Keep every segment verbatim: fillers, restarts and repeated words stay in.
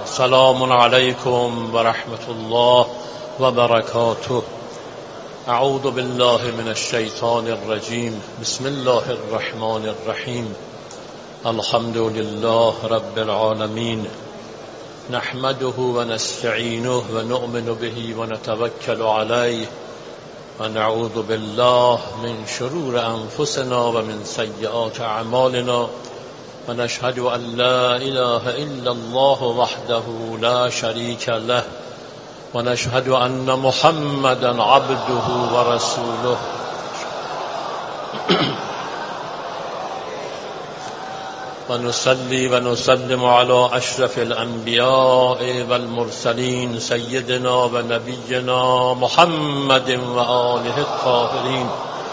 سلام علیکم و رحمت الله و برکاته. اعوذ بالله من الشیطان الرجیم. بسم الله الرحمن الرحیم. الحمد لله رب العالمین، نحمده و نستعینه و نؤمن به و نتوکل علیه و نعوذ بالله من شرور انفسنا و من سیئات اعمالنا و نشهد ان لا اله الا الله وحده لا شریک له و نشهد ان محمدا عبده و رسوله. و نصلي و نسلم على اشرف الانبیاء والمرسلین سیدنا و نبینا محمد و آله الطاهرین.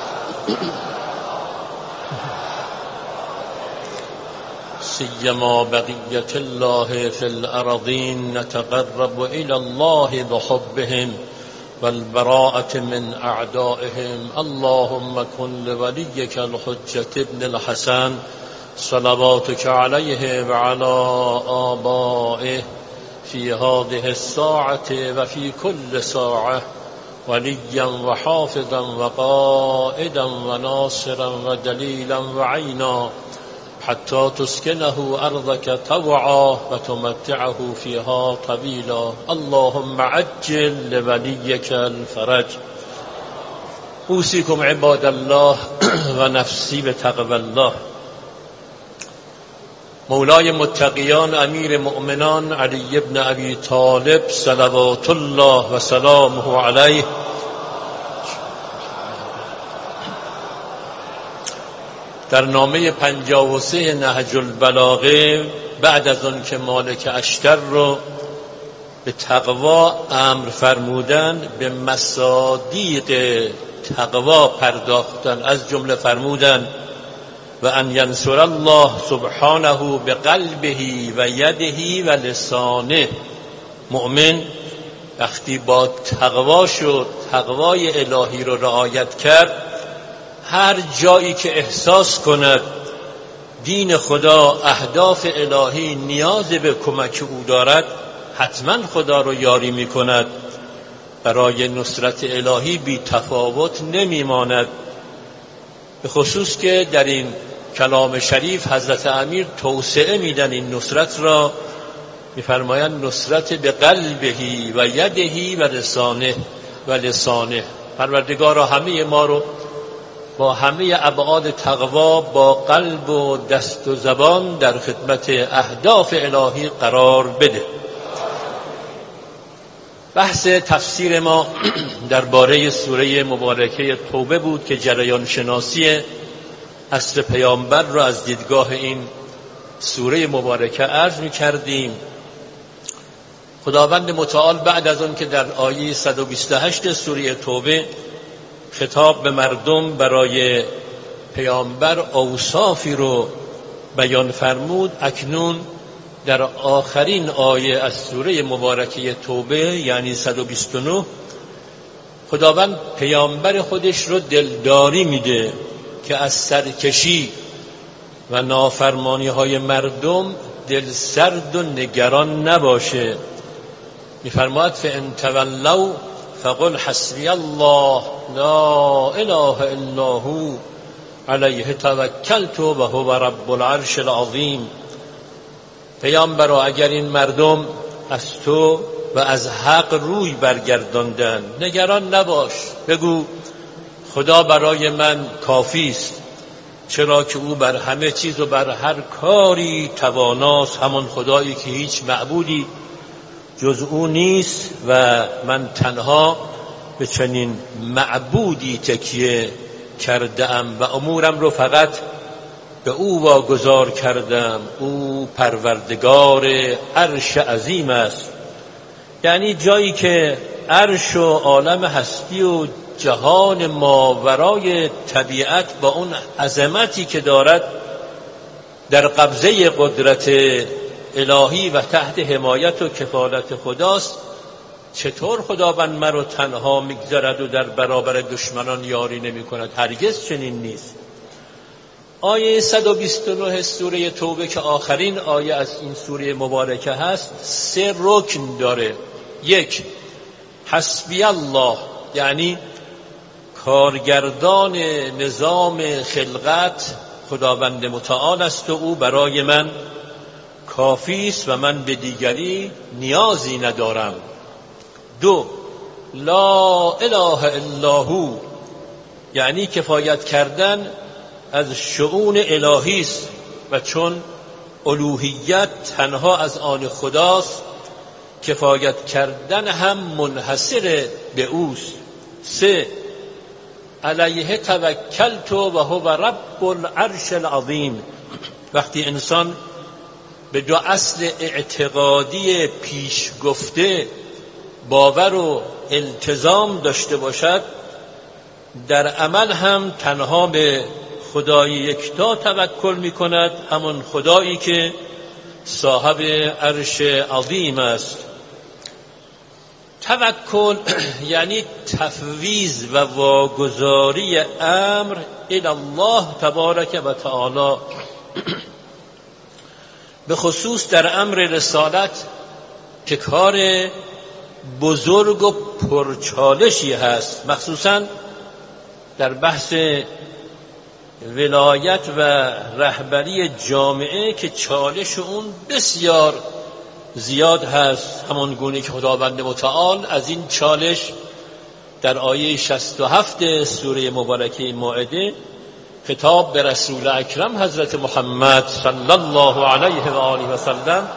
سیما بقیة الله في الأرضین نتقرب إلى الله بحبهم والبراءة من أعدائهم. اللهم كن لوليك الحجة ابن الحسن صلواتك عليه وعلى آبائه في هذه الساعة وفي كل ساعة وليا وحافظا وقائدا وناصرا ودليلا وعينا حتى تسكنه أرضك طوعا وتمتعه فيها طويلا. اللهم عجل لوليك الفرج. أوصيكم عباد الله و نفسی بتقوى الله. مولای متقیان امیر مؤمنان علی ابن ابی طالب صلوات الله و سلامه علیه در نامه پنجاه و سه نهج البلاغه بعد از آن که مالک اشتر رو به تقوا امر فرمودن، به مصادیق تقوا پرداختن. از جمله فرمودن و ان ینصر الله سبحانه بقلبه و یده و لسانه. مؤمن وقتی با تقوا شد، تقوای الهی رو رعایت کرد، هر جایی که احساس کند دین خدا، اهداف الهی نیاز به کمک او دارد، حتما خدا رو یاری می کند. برای نصرت الهی بی تفاوت نمی ماند. به خصوص که در این کلام شریف حضرت امیر توسعه میدن این نصرت را، میفرمایند نصرت به قلبه و یده و لسانه و لسانه. پروردگارا همه ما رو با همه ابعاد تقوا با قلب و دست و زبان در خدمت اهداف الهی قرار بده. بحث تفسیر ما درباره سوره مبارکه توبه بود که جریان شناسی عصر پیامبر را از دیدگاه این سوره مبارکه عرض می کردیم. خداوند متعال بعد از آن که در آیه صد و بیست و هشت سوره توبه خطاب به مردم برای پیامبر اوصافی رو بیان فرمود، اکنون در آخرین آیه از سوره مبارکه توبه یعنی صد و بیست و نه خداوند پیامبر خودش رو دلداری میده که از سرکشی و نافرمانی های مردم دل سرد و نگران نباشه. میفرماید فان تولوا فقل حسبی الله لا اله الا هو علیه توکلت و هو رب العرش العظیم. پیامبرا اگر این مردم از تو و از حق روی برگرداندن، نگران نباش، بگو خدا برای من کافی است، چرا که او بر همه چیز و بر هر کاری تواناست. همان خدایی که هیچ معبودی جز او نیست و من تنها به چنین معبودی تکیه کردم و امورم رو فقط به او واگذار کردم. او پروردگار عرش عظیم است. یعنی جایی که عرش و عالم هستی و جهان ماورای طبیعت با اون عظمتی که دارد در قبضه قدرت الهی و تحت حمایت و کفالت خداست، چطور خداوند مرا تنها میگذارد و در برابر دشمنان یاری نمی کند؟ هرگز چنین نیست. آیه صد و بیست و نه سوره توبه که آخرین آیه از این سوره مبارکه هست سه رکن داره. یک، حسبی الله، یعنی کارگردان نظام خلقت خداوند متعال است و او برای من کافی است و من به دیگری نیازی ندارم. دو، لا اله الا هو، یعنی کفایت کردن از شؤون الهی است و چون الوهیت تنها از آن خداست کفایت کردن هم منحصر به اوست. سه، علیه توکلت و هو رب العرش العظیم، وقتی انسان به دو اصل اعتقادی پیش گفته باور و التزام داشته باشد، در عمل هم تنها به خدای یکتا توکل می کند، همون خدایی که صاحب عرش عظیم است. توکل یعنی تفویض و واگذاری امر الی الله تبارک و تعالی، به خصوص در امر رسالت که کار بزرگ و پرچالشی هست، مخصوصاً در بحث ولایت و رهبری جامعه که چالش اون بسیار زیاد هست، همان گونه که خداوند متعال از این چالش در آیه شصت و هفت سوره مبارکه مائده خطاب به رسول اکرم حضرت محمد صلی الله علیه و آله و سلم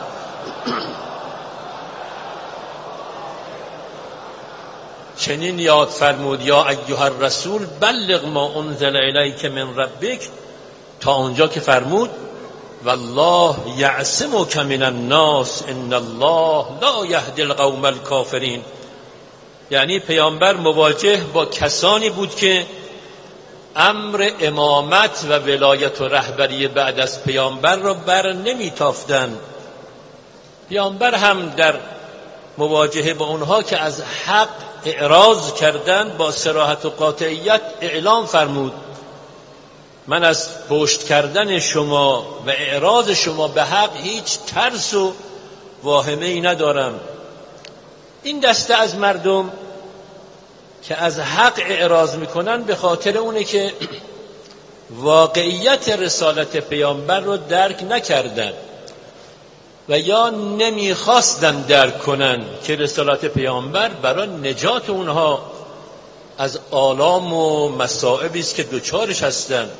چنین یاد فرمود: یا ایها الرسول بلغ ما انزل الیک من ربک، تا اونجا که فرمود والله یعصمک من الناس ان الله لا یهدی القوم الکافرین. یعنی پیامبر مواجه با کسانی بود که امر امامت و ولایت و رهبری بعد از پیامبر را بر نمیتافتند. پیامبر هم در مواجهه با اونها که از حق اعراض کردند با صراحت و قاطعیت اعلام فرمود: من از پشت کردن شما و اعراض شما به حق هیچ ترس و واهمه‌ای ندارم. این دسته از مردم که از حق اعراض میکنن به خاطر اونه که واقعیت رسالت پیامبر رو درک نکردن و یا نمیخواستن درک کنن که رسالت پیامبر برای نجات اونها از آلام و مصائبی است که دوچارش هستند.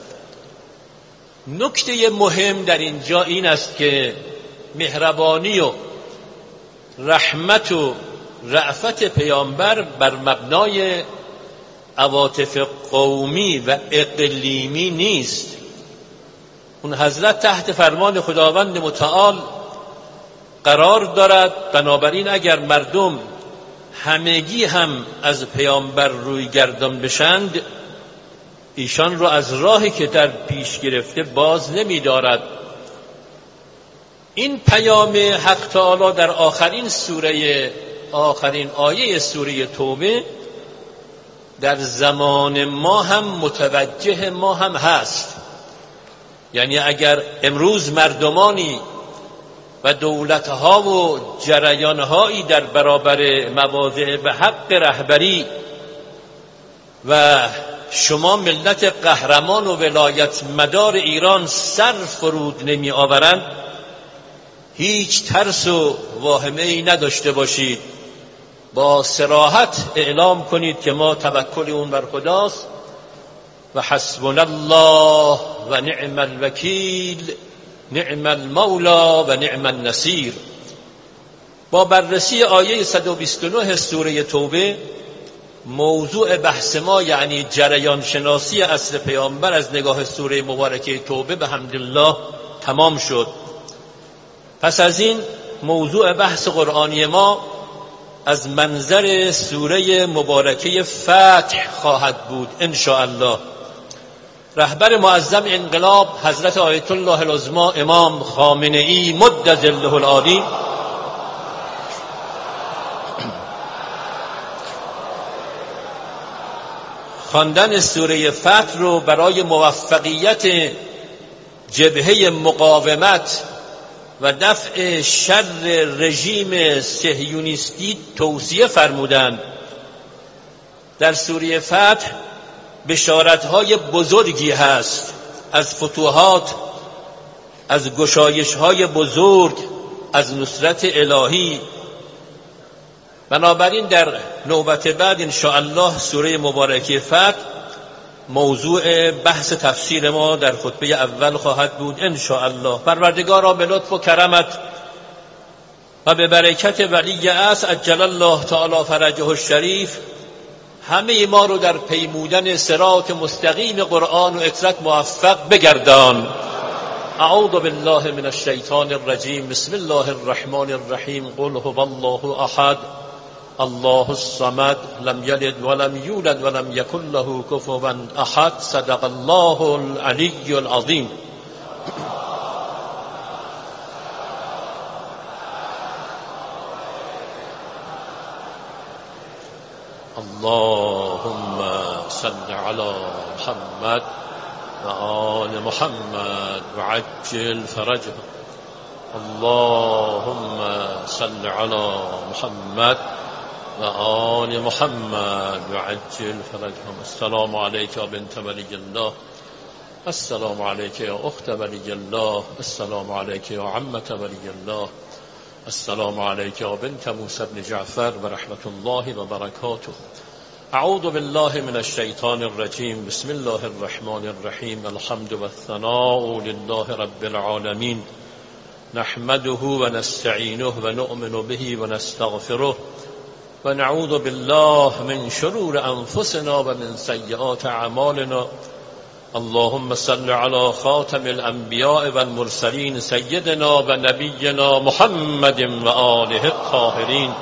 نکته مهم در اینجا این است که مهربانی و رحمت و رأفت پیامبر بر مبنای عواطف قومی و اقلیمی نیست. اون حضرت تحت فرمان خداوند متعال قرار دارد، بنابراین اگر مردم همگی هم از پیامبر روی گردان بشند ایشان رو از راهی که در پیش گرفته باز نمی دارد. این پیام حق تعالی در آخرین سوره آخرین آیه سوره توبه در زمان ما هم متوجه ما هم هست. یعنی اگر امروز مردمانی و دولتها و جریانهایی در برابر مواضع به حق رهبری و شما ملت قهرمان و ولایت مدار ایران سر فرود نمی آورند، هیچ ترس و واهمه‌ای نداشته باشید، با صراحت اعلام کنید که ما توکل اون بر خداست و حسبنا الله و نعم الوکیل نعم المولا و نعم النصیر. با بررسی آیه صد و بیست و نه سوره توبه موضوع بحث ما یعنی جریان شناسی اصل پیامبر از نگاه سوره مبارکه توبه به حمدالله تمام شد. پس از این موضوع بحث قرآنی ما از منظر سوره مبارکه فتح خواهد بود ان شاء الله. رهبر معظم انقلاب حضرت آیت الله العظما امام خامنه ای مد ظله العالی خواندن سوره فتح رو برای موفقیت جبهه مقاومت و دفع شر رژیم صهیونیستی توصیه فرمودند. در سوره فتح بشارت‌های بزرگی هست از فتوحات، از گشایش‌های بزرگ، از نصرت الهی. بنابراین در نوبت بعد ان شاء الله سوره مبارکه فتح موضوع بحث تفسیر ما در خطبه اول خواهد بود ان شاء الله. پروردگارا به لطف و کرمت و به برکت ولی اصل عجل الله تعالی فرجه الشریف همه ما رو در پیمودن صراط مستقیم قرآن و اطاعت موفق بگردان. اعوذ بالله من الشیطان الرجیم. بسم الله الرحمن الرحیم. قل هو الله احد الله الصمد لم یلد ولم یولد ولم یکن له کفوا احد. صدق الله العلی العظیم. اللهم صل على محمد و آل محمد و عجل فرجه. اللهم صل على محمد و آل محمد و عجل فرجهم. السلام علیک یا بنت ولی الله. السلام علیک یا اخت ولی الله. السلام علیک یا عمت ولی الله. السلام علیک یا بنت موسی بن جعفر و رحمت الله و برکاته. اعوذ بالله من الشیطان الرجیم. بسم الله الرحمن الرحیم. الحمد والثناء لله رب العالمین. نحمده و نستعینه و نؤمن به و نستغفره و نعوذ بالله من شرور انفسنا و من سیئات اعمالنا. اللهم صل على خاتم الانبیاء والمرسلین سیدنا و نبینا محمد و آله الطاهرین.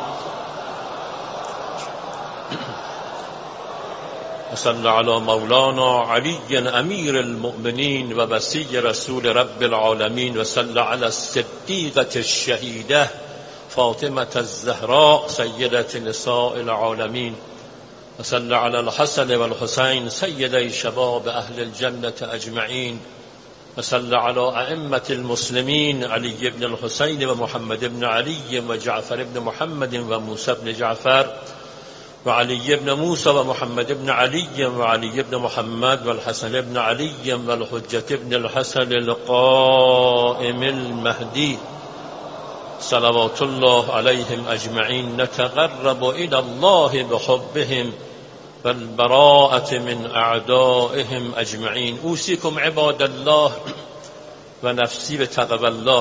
وصل على مولانا علی امیر المؤمنین و وصی رسول رب العالمین. وصل على الصدیقة الشهیده فاطمة الزهراء سیدة نساء العالمین. وصل على الحسن والحسین سیدي شباب اهل الجنة اجمعین. وصل على ائمة المسلمین علی بن الحسین و محمد بن علی و جعفر بن محمد و موسی بن جعفر و علی بن موسی و محمد بن علی و علی بن محمد و الحسن بن علی و الحجة بن الحسن القائم المهدی صلوات الله علیهم اجمعین. نتقرب الى الله بحبهم والبراءة من اعدائهم اجمعین. اوصیکم عباد الله و نفسی به تقوی الله.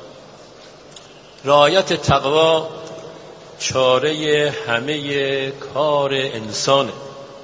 رعایت تقوا چاره همه کار انسانه.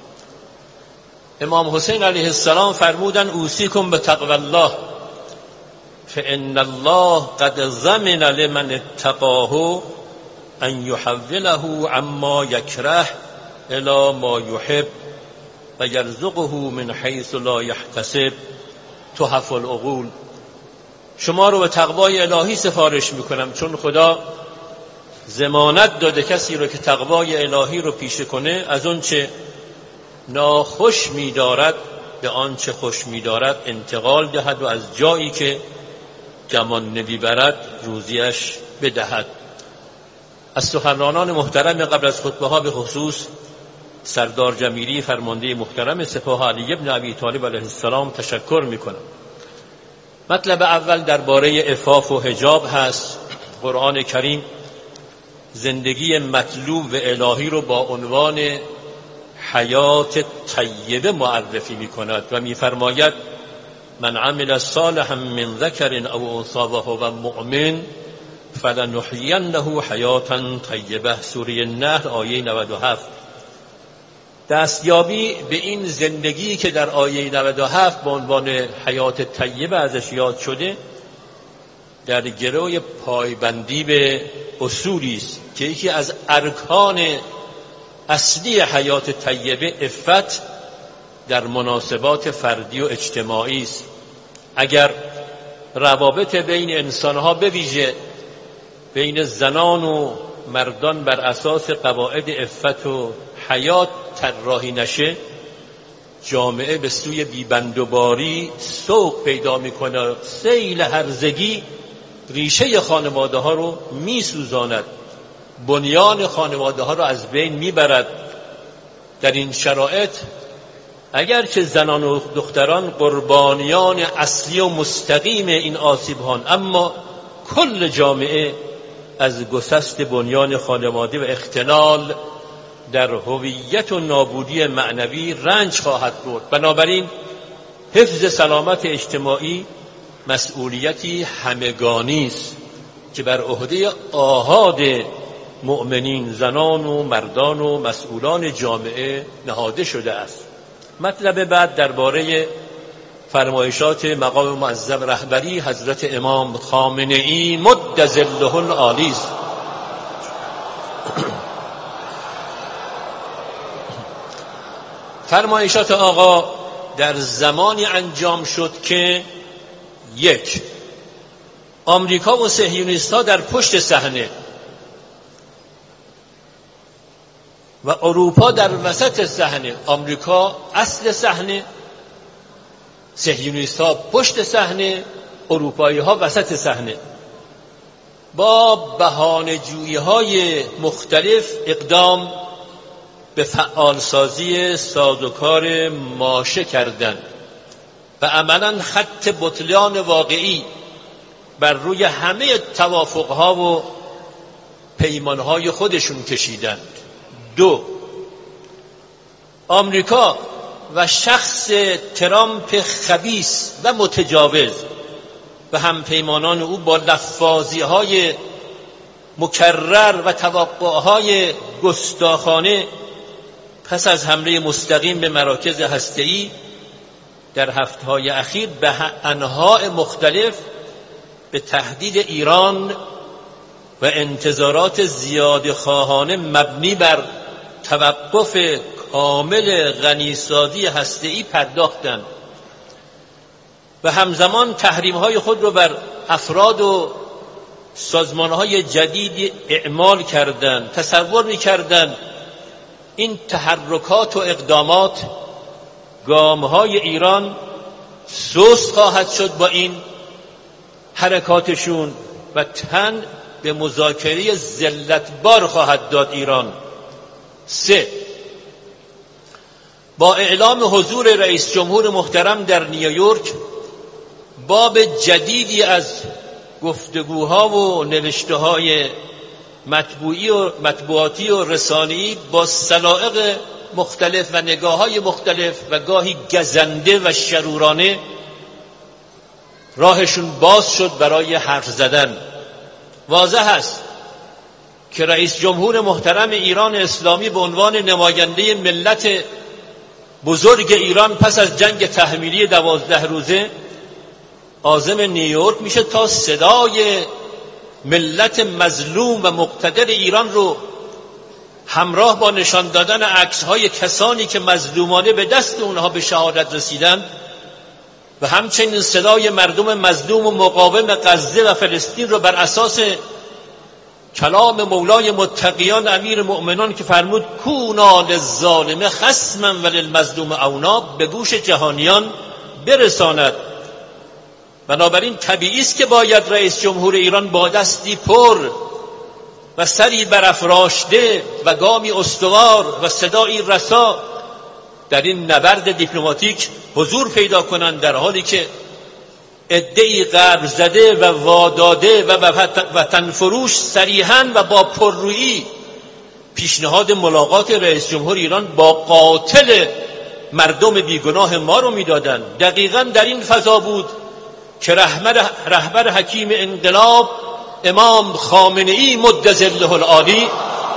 امام حسین علیه السلام فرمودن اوصیکم به تقوی الله فإن الله قد ضمن لمن اتقاه ان يحوله عما يكره الى ما يحب و یرزقه من حیث لا یحتسب. تحف العقول. شما رو به تقوای الهی سفارش میکنم چون خدا ضمانت داده کسی رو که تقوای الهی رو پیشه کنه از اون چه ناخوش می‌دارد به آنچه خوش می‌دارد انتقال دهد و از جایی که گمان نمیبرد روزیش بدهد. از سخنرانان محترم قبل از خطبه ها به خصوص سردار جمیلی فرمانده محترم سپاه علی ابن ابی طالب علیه السلام تشکر میکنم. مطلب اول درباره عفاف و حجاب هست. قرآن کریم زندگی مطلوب و الهی رو با عنوان حیات طیبه معرفی میکند و میفرماید من عمل صالحا من ذکر او انثی و هو مؤمن فلنحیینه حیاتا طیبه. سوره النحل آیه نود و هفت. دستیابی به این زندگی که در آیه نود و هفت به عنوان حیات طیبه ازش یاد شده در گروی پایبندی به اصولی است که یکی از ارکان اصلی حیات طیبه عفت در مناسبات فردی و اجتماعی است. اگر روابط بین انسانها به ویژه بین زنان و مردان بر اساس قواعد عفت و حیات طراحی نشه جامعه به سوی بیبندوباری سوق پیدا میکنه، سیل هرزگی ریشه خانواده ها رو میسوزاند، بنیان خانواده ها رو از بین میبرد. در این شرایط اگرچه زنان و دختران قربانیان اصلی و مستقیم این آسیب‌هان، اما کل جامعه از گسست بنیان خانواده و اختلال در هویت و نابودی معنوی رنج خواهد برد. بنابراین حفظ سلامت اجتماعی مسئولیتی همگانی است که بر عهده آحاد مؤمنین، زنان و مردان و مسئولان جامعه نهاده شده است. مطلب بعد درباره فرمایشات مقام معظم رهبری حضرت امام خامنه ای مد ظله العالی است. فرمایشات آقا در زمانی انجام شد که یک، آمریکا و صهیونیست‌ها در پشت صحنه و اروپا در وسط صحنه، آمریکا اصل صحنه، صهیونیست‌ها پشت صحنه، اروپایی‌ها وسط صحنه، با بهانه‌جویی‌های مختلف اقدام به فعالسازی سازوکار ماشه کردند و عملاً خط بطلان واقعی بر روی همه توافق‌ها و پیمان‌های خودشون کشیدند. دو، آمریکا و شخص ترامپ خبیث و متجاوز و همپیمانان او با لفاظی‌های مکرر و توقعهای گستاخانه پس از حمله مستقیم به مراکز هسته‌ای در هفته‌های اخیر به انواع مختلف به تهدید ایران و انتظارات زیادخواهانه مبنی بر توقف کامل غنیسازی هسته‌ای پرداختند و همزمان تحریم‌های خود را بر افراد و سازمان‌های جدید اعمال کردند. تصور می‌کردند این تحرکات و اقدامات گام‌های ایران سست خواهد شد با این حرکاتشون و تن به مذاکره ذلتبار خواهد داد ایران. سه، با اعلام حضور رئیس جمهور محترم در نیویورک باب جدیدی از گفتگوها و نوشته‌های مطبوعی و مطبوعاتی و رسانه‌ای با سلائق مختلف و نگاه‌های مختلف و گاهی گزنده و شرورانه راهشون باز شد برای حرف زدن. واضح است که رئیس جمهور محترم ایران اسلامی به عنوان نماینده ملت بزرگ ایران پس از جنگ تحمیلی دوازده روزه عازم نیویورک میشه تا صدای ملت مظلوم و مقتدر ایران رو همراه با نشان دادن عکس‌های کسانی که مظلومانه به دست اونها به شهادت رسیدند و همچنین صدای مردم مظلوم و مقاوم غزه و فلسطین رو بر اساس کلام مولای متقیان امیر مؤمنان که فرمود کونا للظالم خصما وللمظلوم اونا به گوش جهانیان برساند. بنابراین طبیعی است که باید رئیس جمهور ایران با دستی پر و سری برافراشته و گامی استوار و صدایی رسا در این نبرد دیپلماتیک حضور پیدا کنند، در حالی که عده‌ای غرب زده و واداده و وطن فروش صریحاً و با پررویی پیشنهاد ملاقات رئیس جمهور ایران با قاتل مردم بیگناه ما رو میدادند. دقیقاً در این فضا بود که رهبر رهبر حکیم انقلاب امام خامنه ای مد ظله العالی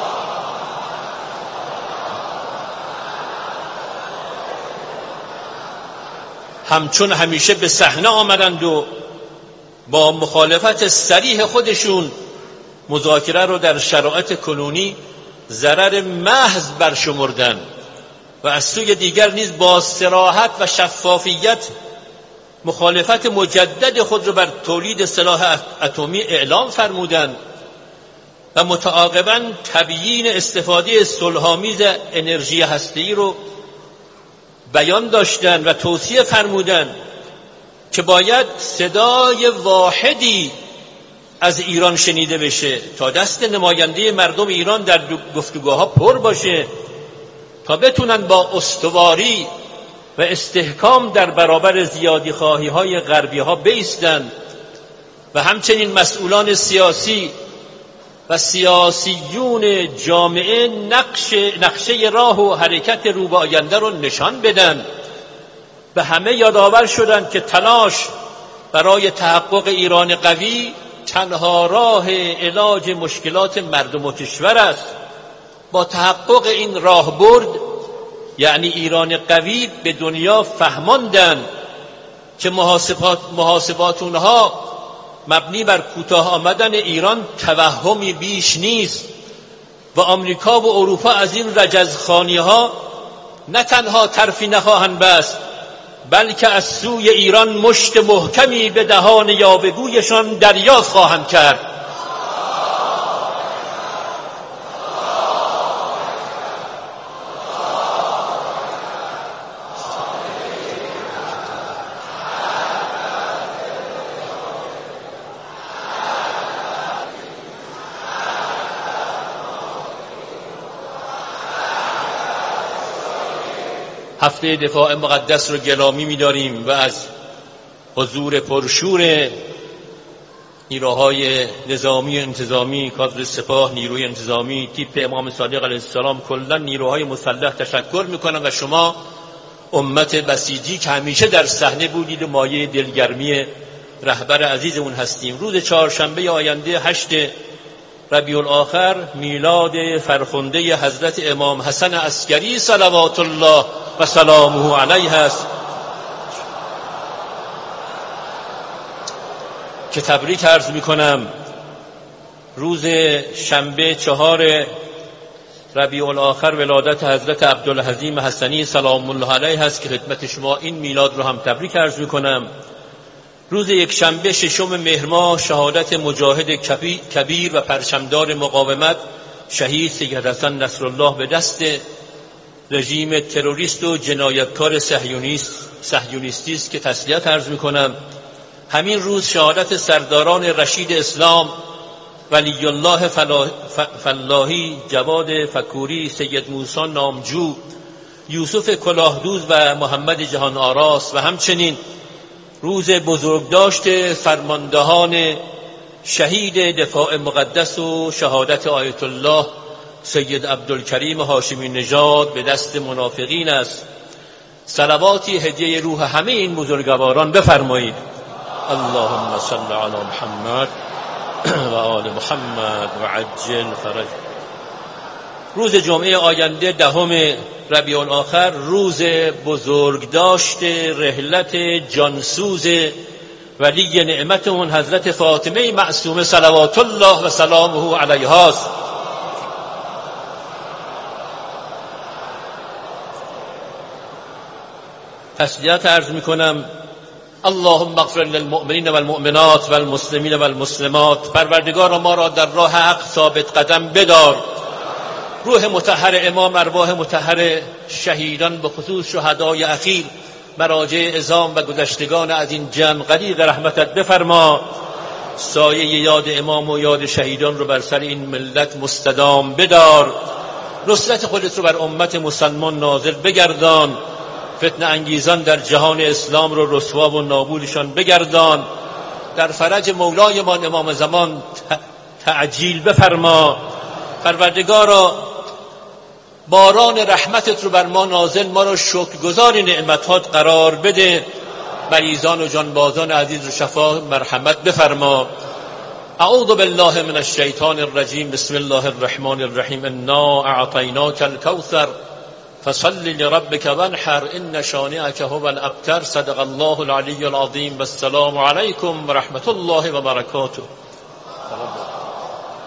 همچون همیشه به صحنه آمدند و با مخالفت صریح خودشون مذاکره رو در شرایط کنونی ضرر محض برشمردند و از سوی دیگر نیز با صراحت و شفافیت مخالفت مجدد خود را بر تولید سلاح اتمی اعلام فرمودند و متعاقباً تبیین استفاده صلح‌آمیز انرژی هسته‌ای رو بیان داشتن و توصیه فرمودن که باید صدای واحدی از ایران شنیده بشه تا دست نماینده مردم ایران در گفتگوها پر باشه، تا بتونن با استواری و استحکام در برابر زیادی خواهی های غربی ها بایستن و همچنین مسئولان سیاسی و سیاسیون جامعه نقش نقشه راه و حرکت رو به آینده رو نشان بدن. به همه یادآور شدن که تلاش برای تحقق ایران قوی تنها راه علاج مشکلات مردم و کشور است. با تحقق این راهبرد یعنی ایران قوی به دنیا فهماندن که محاسبات محاسبات اونها مبنی بر کوتاه آمدن ایران توهمی بیش نیست و آمریکا و اروپا از این رجزخوانی ها نه تنها طرفی نخواهند بست، بلکه از سوی ایران مشت محکمی به دهان یاوه‌گویشان دریافت خواهند کرد. هفته دفاع مقدس رو گرامی می‌داریم و از حضور پرشور نیروهای نظامی و انتظامی، کادر سپاه، نیروی انتظامی، تیپ امام صادق علیه السلام، کلا نیروهای مسلح تشکر می‌کنم و شما امت بسیجی که همیشه در صحنه بودید و مایه دلگرمی رهبر عزیزمون هستیم. روز چهارشنبه آینده هشت ربیع الاخر میلاد فرخنده حضرت امام حسن عسکری صلوات الله و سلامه علیه است که تبریک عرض میکنم. روز شنبه چهار ربیع الاخر ولادت حضرت عبدالحزیم حسنی سلام الله علیه است که خدمت شما این میلاد رو هم تبریک عرض میکنم. روز یک شنبه ششم مهر ماه شهادت مجاهد کبیر و پرچمدار مقاومت شهید سید حسن نصرالله به دست رژیم تروریست و جنایتکار صهیونیست صهیونیستی است که تسلیت عرض میکنم. همین روز شهادت سرداران رشید اسلام ولی الله فلاحی، جواد فکوری، سید موسی نامجو، یوسف کلاهدوز و محمد جهان آراس و همچنین روز بزرگداشت فرماندهان شهید دفاع مقدس و شهادت آیت الله سید عبدالکریم هاشمی نژاد به دست منافقین است. صلواتی هدیه روح همه این بزرگواران بفرمایید. اللهم صل علی محمد و آل محمد و عجل فرج. روز جمعه آینده دهم ربیع الاخر روز بزرگداشت رحلت جانسوز ولی نعمتمون حضرت فاطمه معصومه صلوات الله و سلامه علیها است. تسلیت عرض میکنم. اللهم اغفر للمؤمنین والمؤمنات والمسلمین والمسلمات. پروردگار ما را در راه حق ثابت قدم بدار. روح مطهر امام، ارواح مطهر شهیدان به خصوص شهدای اخیر، مراجع عظام و گذشتگان از این جمع غریق رحمتت بفرما. سایه یاد امام و یاد شهیدان رو بر سر این ملت مستدام بدار. نصرت خودت رو بر امت مسلمان نازل بگردان. فتنه انگیزان در جهان اسلام رو رسوا و نابودشان بگردان. در فرج مولایمان امام زمان تعجیل بفرما. پروردگارا باران رحمتت رو بر ما نازل، ما رو شکرگزار نعمتات قرار بده. مریضان و جانبازان عزیز رو شفا مرحمت بفرما. اعوذ بالله من الشیطان الرجیم. بسم الله الرحمن الرحیم. انا اعطیناک الکوثر فصل لربك وانحر ان شانئك هو الابتر. صدق الله العلی العظیم. والسلام علیکم و رحمت الله و برکاته.